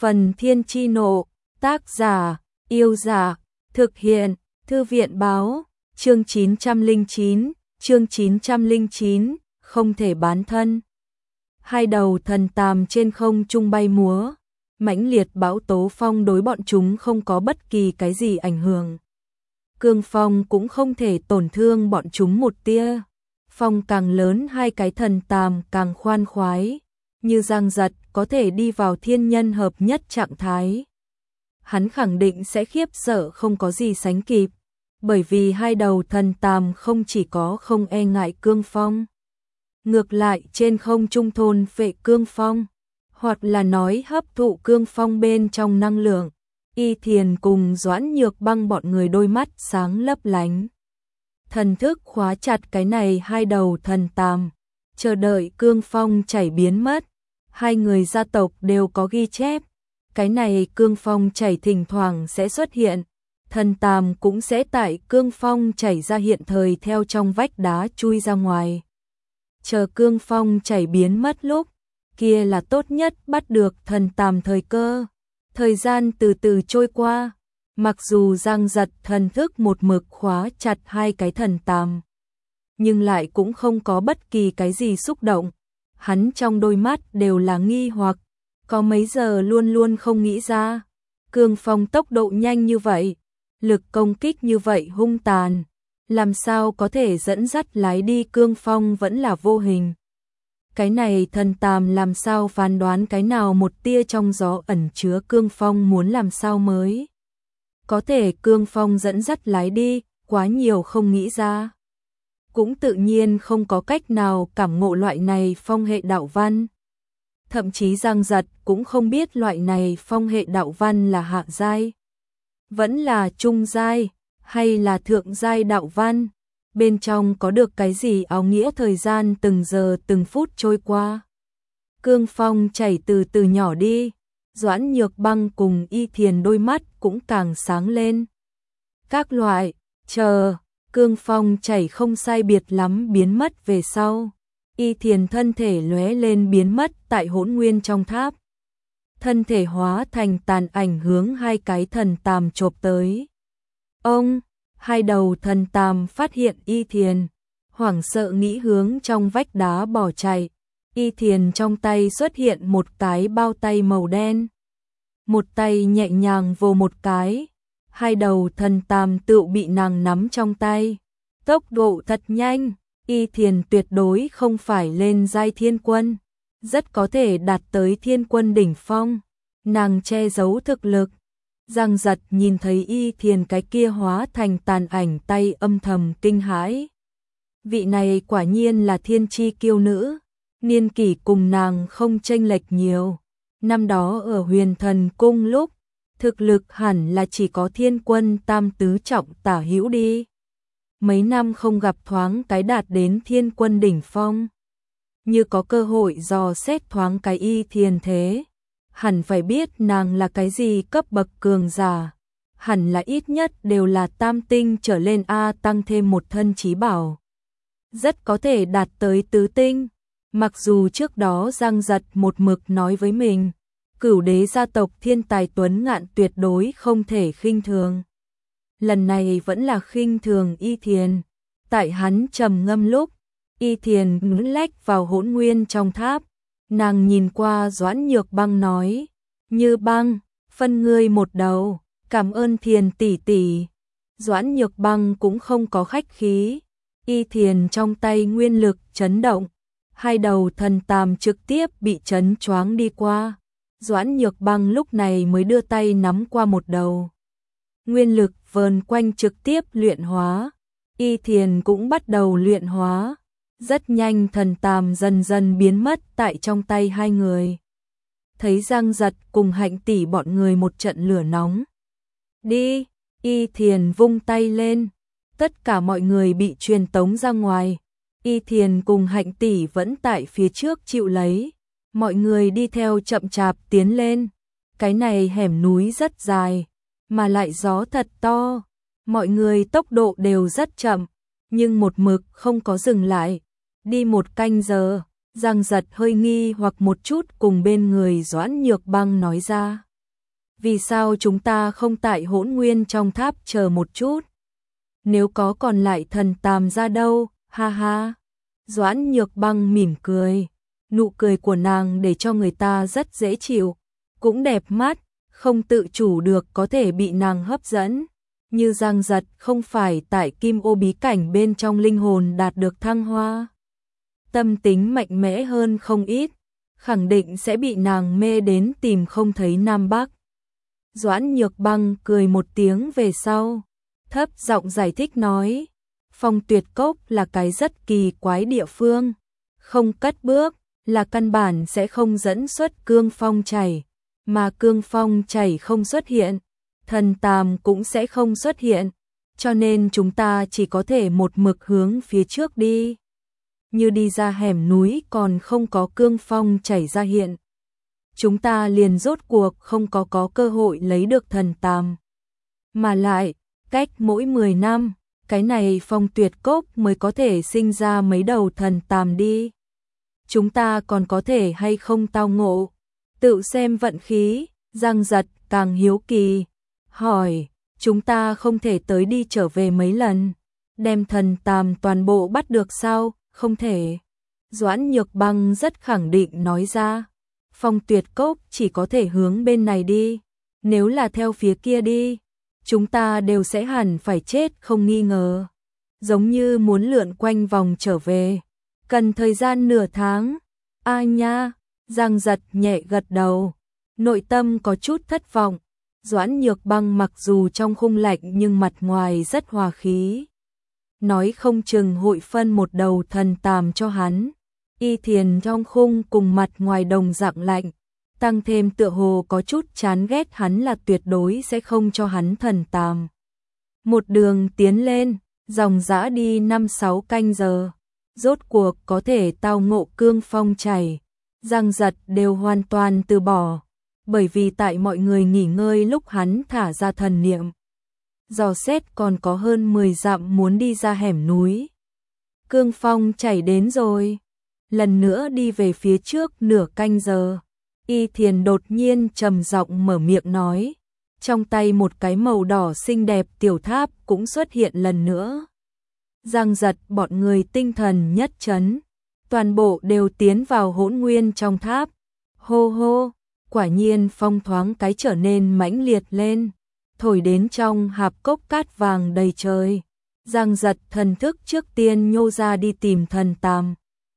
Phần Thiên Chi Nộ, tác giả, Yêu Giả, thực hiện, Thư viện Báo, chương 909, không thể bán thân. Hai đầu thần tàm trên không trung bay múa, mãnh liệt bão tố phong đối bọn chúng không có bất kỳ cái gì ảnh hưởng. Cương phong cũng không thể tổn thương bọn chúng một tia. Phong càng lớn hai cái thần tàm càng khoan khoái, như giang giật có thể đi vào thiên nhân hợp nhất trạng thái. Hắn khẳng định sẽ khiếp sợ không có gì sánh kịp, bởi vì hai đầu thần tàm không chỉ có không e ngại cương phong, ngược lại trên không trung thôn phệ cương phong, hoặc là nói hấp thụ cương phong bên trong năng lượng. Y Thiền cùng Doãn Nhược Băng bọn người đôi mắt sáng lấp lánh. Thần thức khóa chặt cái này hai đầu thần tàm, chờ đợi cương phong chảy biến mất. Hai người gia tộc đều có ghi chép, cái này cương phong chảy thỉnh thoảng sẽ xuất hiện, thần tàm cũng sẽ tại cương phong chảy ra hiện thời theo trong vách đá chui ra ngoài. Chờ cương phong chảy biến mất lúc, kia là tốt nhất bắt được thần tàm thời cơ. Thời gian từ từ trôi qua, mặc dù giang giật thần thức một mực khóa chặt hai cái thần tàm, nhưng lại cũng không có bất kỳ cái gì xúc động. Hắn trong đôi mắt đều là nghi hoặc, có mấy giờ luôn luôn không nghĩ ra. Cương phong tốc độ nhanh như vậy, lực công kích như vậy hung tàn, làm sao có thể dẫn dắt lái đi cương phong vẫn là vô hình. Cái này thần tàm làm sao phán đoán cái nào một tia trong gió ẩn chứa cương phong muốn làm sao mới có thể cương phong dẫn dắt lái đi, quá nhiều không nghĩ ra. Cũng tự nhiên không có cách nào cảm ngộ loại này phong hệ đạo văn. Thậm chí giang giật cũng không biết loại này phong hệ đạo văn là hạ giai, vẫn là trung giai, hay là thượng giai đạo văn. Bên trong có được cái gì áo nghĩa thời gian từng giờ từng phút trôi qua. Cương phong chảy từ từ nhỏ đi, Doãn Nhược Băng cùng Y Thiền đôi mắt cũng càng sáng lên. Các loại, chờ, cương phong chảy không sai biệt lắm biến mất về sau. Y Thiền thân thể lóe lên biến mất tại hỗn nguyên trong tháp. Thân thể hóa thành tàn ảnh hướng hai cái thần tàm chộp tới. Ông! Hai đầu thần tàm phát hiện Y Thiền, hoảng sợ nghĩ hướng trong vách đá bỏ chạy. Y Thiền trong tay xuất hiện một cái bao tay màu đen. Một tay nhẹ nhàng vồ một cái, hai đầu thần tàm tựu bị nàng nắm trong tay. Tốc độ thật nhanh, Y Thiền tuyệt đối không phải lên giai thiên quân, rất có thể đạt tới thiên quân đỉnh phong. Nàng che giấu thực lực. Giang giật nhìn thấy Y Thiền cái kia hóa thành tàn ảnh tay âm thầm kinh hãi. Vị này quả nhiên là thiên chi kiêu nữ, niên kỷ cùng nàng không chênh lệch nhiều. Năm đó ở Huyền Thần Cung lúc, thực lực hẳn là chỉ có thiên quân tam tứ trọng tả hữu đi. Mấy năm không gặp thoáng cái đạt đến thiên quân đỉnh phong. Như có cơ hội dò xét thoáng cái Y Thiền thế. Hẳn phải biết nàng là cái gì cấp bậc cường giả, hẳn là ít nhất đều là tam tinh trở lên a, tăng thêm một thân chí bảo, rất có thể đạt tới tứ tinh. Mặc dù trước đó giang giật một mực nói với mình, Cửu Đế gia tộc thiên tài tuấn ngạn tuyệt đối không thể khinh thường. Lần này vẫn là khinh thường Y Thiền. Tại hắn trầm ngâm lúc, Y Thiền lách vào hỗn nguyên trong tháp. Nàng nhìn qua Doãn Nhược Băng nói, Như Băng, phân ngươi một đầu, cảm ơn Thiền tỷ tỷ. Doãn Nhược Băng cũng không có khách khí. Y Thiền trong tay nguyên lực chấn động, hai đầu thần tàm trực tiếp bị chấn choáng đi qua. Doãn Nhược Băng lúc này mới đưa tay nắm qua một đầu. Nguyên lực vờn quanh trực tiếp luyện hóa. Y Thiền cũng bắt đầu luyện hóa. Rất nhanh thần tàm dần dần biến mất tại trong tay hai người. Thấy Giang Giật cùng Hạnh tỷ bọn người một trận lửa nóng. Đi! Y Thiền vung tay lên. Tất cả mọi người bị truyền tống ra ngoài. Y Thiền cùng Hạnh tỷ vẫn tại phía trước chịu lấy. Mọi người đi theo chậm chạp tiến lên. Cái này hẻm núi rất dài, mà lại gió thật to. Mọi người tốc độ đều rất chậm, nhưng một mực không có dừng lại. Đi một canh giờ, Giang Giật hơi nghi hoặc một chút cùng bên người Doãn Nhược Băng nói ra. vì sao chúng ta không tại Hỗn Nguyên trong tháp chờ một chút? Nếu có còn lại thần tàm ra đâu, ha ha. Doãn Nhược Băng mỉm cười, nụ cười của nàng để cho người ta rất dễ chịu, cũng đẹp mắt, không tự chủ được có thể bị nàng hấp dẫn. Như Giang Giật không phải tại Kim Ô bí cảnh bên trong linh hồn đạt được thăng hoa, tâm tính mạnh mẽ hơn không ít, khẳng định sẽ bị nàng mê đến tìm không thấy Nam Bắc. Doãn Nhược Băng cười một tiếng về sau, thấp giọng giải thích nói, Phong Tuyệt Cốc là cái rất kỳ quái địa phương, không cất bước là căn bản sẽ không dẫn xuất cương phong chảy, mà cương phong chảy không xuất hiện, thần tàm cũng sẽ không xuất hiện, cho nên chúng ta chỉ có thể một mực hướng phía trước đi. Như đi ra hẻm núi còn không có cương phong chảy ra hiện, chúng ta liền rốt cuộc không có cơ hội lấy được thần tàm. Mà lại, cách mỗi 10 năm, cái này Phong Tuyệt Cốc mới có thể sinh ra mấy đầu thần tàm đi. Chúng ta còn có thể hay không tao ngộ, tự xem vận khí. Giang Giật càng hiếu kỳ, hỏi, chúng ta không thể tới đi trở về mấy lần, đem thần tàm toàn bộ bắt được sao? Không thể. Doãn Nhược Băng rất khẳng định nói ra, Phong Tuyệt Cốc chỉ có thể hướng bên này đi, nếu là theo phía kia đi, chúng ta đều sẽ hẳn phải chết không nghi ngờ. Giống như muốn lượn quanh vòng trở về, cần thời gian nửa tháng. A nha, Giang Giật nhẹ gật đầu, nội tâm có chút thất vọng. Doãn Nhược Băng mặc dù trong khung lạnh nhưng mặt ngoài rất hòa khí, nói không chừng hội phân một đầu thần tàm cho hắn. Y Thiền trong khung cùng mặt ngoài đồng dạng lạnh, tăng thêm tựa hồ có chút chán ghét hắn là tuyệt đối sẽ không cho hắn thần tàm. Một đường tiến lên, dòng dã đi 5-6 canh giờ, rốt cuộc có thể tao ngộ cương phong chảy. Giang Giật đều hoàn toàn từ bỏ, bởi vì tại mọi người nghỉ ngơi lúc hắn thả ra thần niệm, dò xét còn có hơn 10 dặm muốn đi ra hẻm núi. Cương phong chảy đến rồi, lần nữa đi về phía trước nửa canh giờ. Y Thiền đột nhiên trầm giọng mở miệng nói, trong tay một cái màu đỏ xinh đẹp tiểu tháp cũng xuất hiện lần nữa. Giang Giật bọn người tinh thần nhất chấn, toàn bộ đều tiến vào hỗn nguyên trong tháp. Hô hô, quả nhiên phong thoáng cái trở nên mãnh liệt lên, thổi đến trong hạp cốc cát vàng đầy trời. Giang Giật thần thức trước tiên nhô ra đi tìm thần tàm.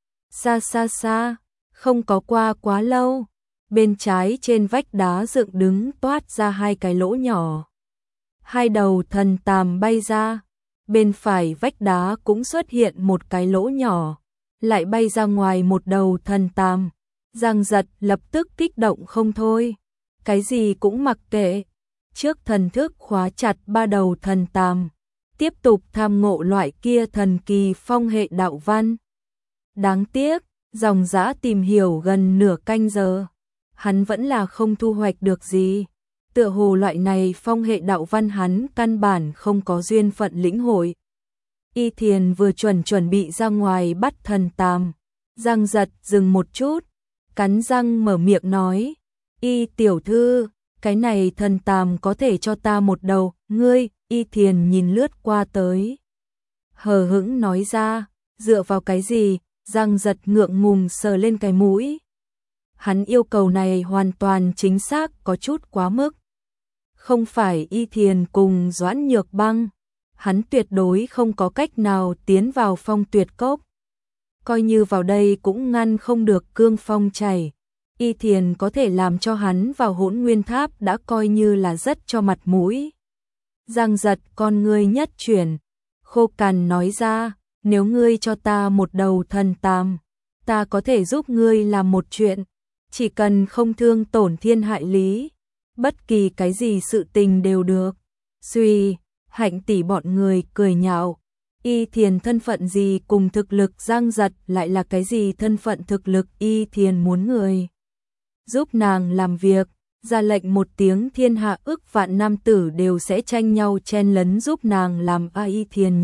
Xa xa xa, không có qua quá lâu, bên trái trên vách đá dựng đứng toát ra hai cái lỗ nhỏ. Hai đầu thần tàm bay ra, bên phải vách đá cũng xuất hiện một cái lỗ nhỏ, lại bay ra ngoài một đầu thần tàm. Giang Giật lập tức kích động không thôi, cái gì cũng mặc kệ, trước thần thức khóa chặt ba đầu thần tàm, tiếp tục tham ngộ loại kia thần kỳ phong hệ đạo văn. Đáng tiếc, dòng dã tìm hiểu gần nửa canh giờ, hắn vẫn là không thu hoạch được gì. Tựa hồ loại này phong hệ đạo văn hắn căn bản không có duyên phận lĩnh hội. Y Thiền vừa chuẩn bị ra ngoài bắt thần tàm, Giang Giật dừng một chút, cắn răng mở miệng nói, Y tiểu thư, cái này thần tàm có thể cho ta một đầu, ngươi. Y Thiền nhìn lướt qua tới, hờ hững nói ra, dựa vào cái gì? Giang Giật ngượng ngùng sờ lên cái mũi. Hắn yêu cầu này hoàn toàn chính xác có chút quá mức. Không phải Y Thiền cùng Doãn Nhược Băng, hắn tuyệt đối không có cách nào tiến vào Phong Tuyệt Cốc. Coi như vào đây cũng ngăn không được cương phong chảy. Y Thiền có thể làm cho hắn vào Hỗn Nguyên Tháp đã coi như là rất cho mặt mũi. Giang Giật con ngươi nhất chuyển, khô cằn nói ra, nếu ngươi cho ta một đầu thần tàm, ta có thể giúp ngươi làm một chuyện, chỉ cần không thương tổn thiên hại lý, bất kỳ cái gì sự tình đều được. Suy, Hạnh tỷ bọn người cười nhạo, Y Thiền thân phận gì cùng thực lực Giang Giật lại là cái gì thân phận thực lực. Y Thiền muốn người giúp nàng làm việc, ra lệnh một tiếng thiên hạ ức vạn nam tử đều sẽ tranh nhau chen lấn giúp nàng làm. Y Thiền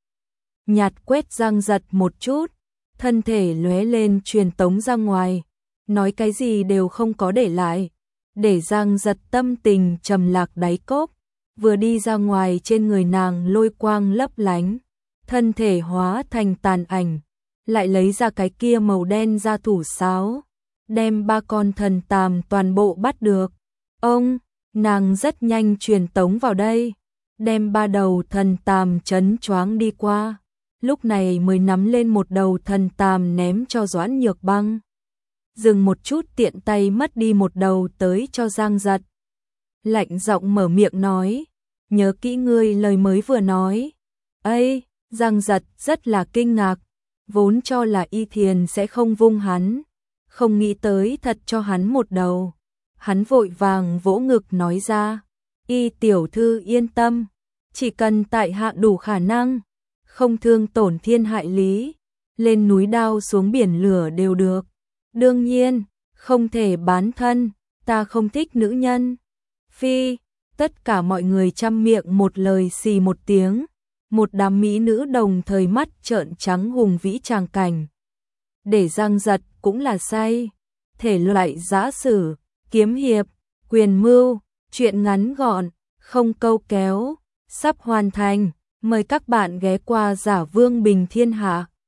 nhạt quét Giang Giật một chút, thân thể lóe lên truyền tống ra ngoài, nói cái gì đều không có để lại. để Giang Giật tâm tình trầm lạc đáy cốc, vừa đi ra ngoài trên người nàng lôi quang lấp lánh, thân thể hóa thành tàn ảnh, lại lấy ra cái kia màu đen ra thủ sáo, đem 3 con thần tàm toàn bộ bắt được. Ông, nàng rất nhanh truyền tống vào đây, đem 3 đầu thần tàm chấn choáng đi qua, lúc này mới nắm lên một đầu thần tàm ném cho Doãn Nhược Băng. Dừng một chút tiện tay mất đi một đầu tới cho Giang Giật. Lạnh giọng mở miệng nói, nhớ kỹ ngươi lời mới vừa nói. Ây, Giang Giật rất là kinh ngạc, vốn cho là Y Thiền sẽ không vung hắn, không nghĩ tới thật cho hắn một đầu. Hắn vội vàng vỗ ngực nói ra, Y tiểu thư yên tâm, chỉ cần tại hạ đủ khả năng, không thương tổn thiên hại lý, lên núi đao xuống biển lửa đều được. Đương nhiên, không thể bán thân, ta không thích nữ nhân. Phi, tất cả mọi người chăm miệng một lời xì một tiếng, một đám mỹ nữ đồng thời mắt trợn trắng hùng vĩ tràng cảnh. Để Giang Giật cũng là say, thể loại giã sử, kiếm hiệp, quyền mưu, chuyện ngắn gọn, không câu kéo, sắp hoàn thành, mời các bạn ghé qua Giả Vương Bình Thiên Hạ.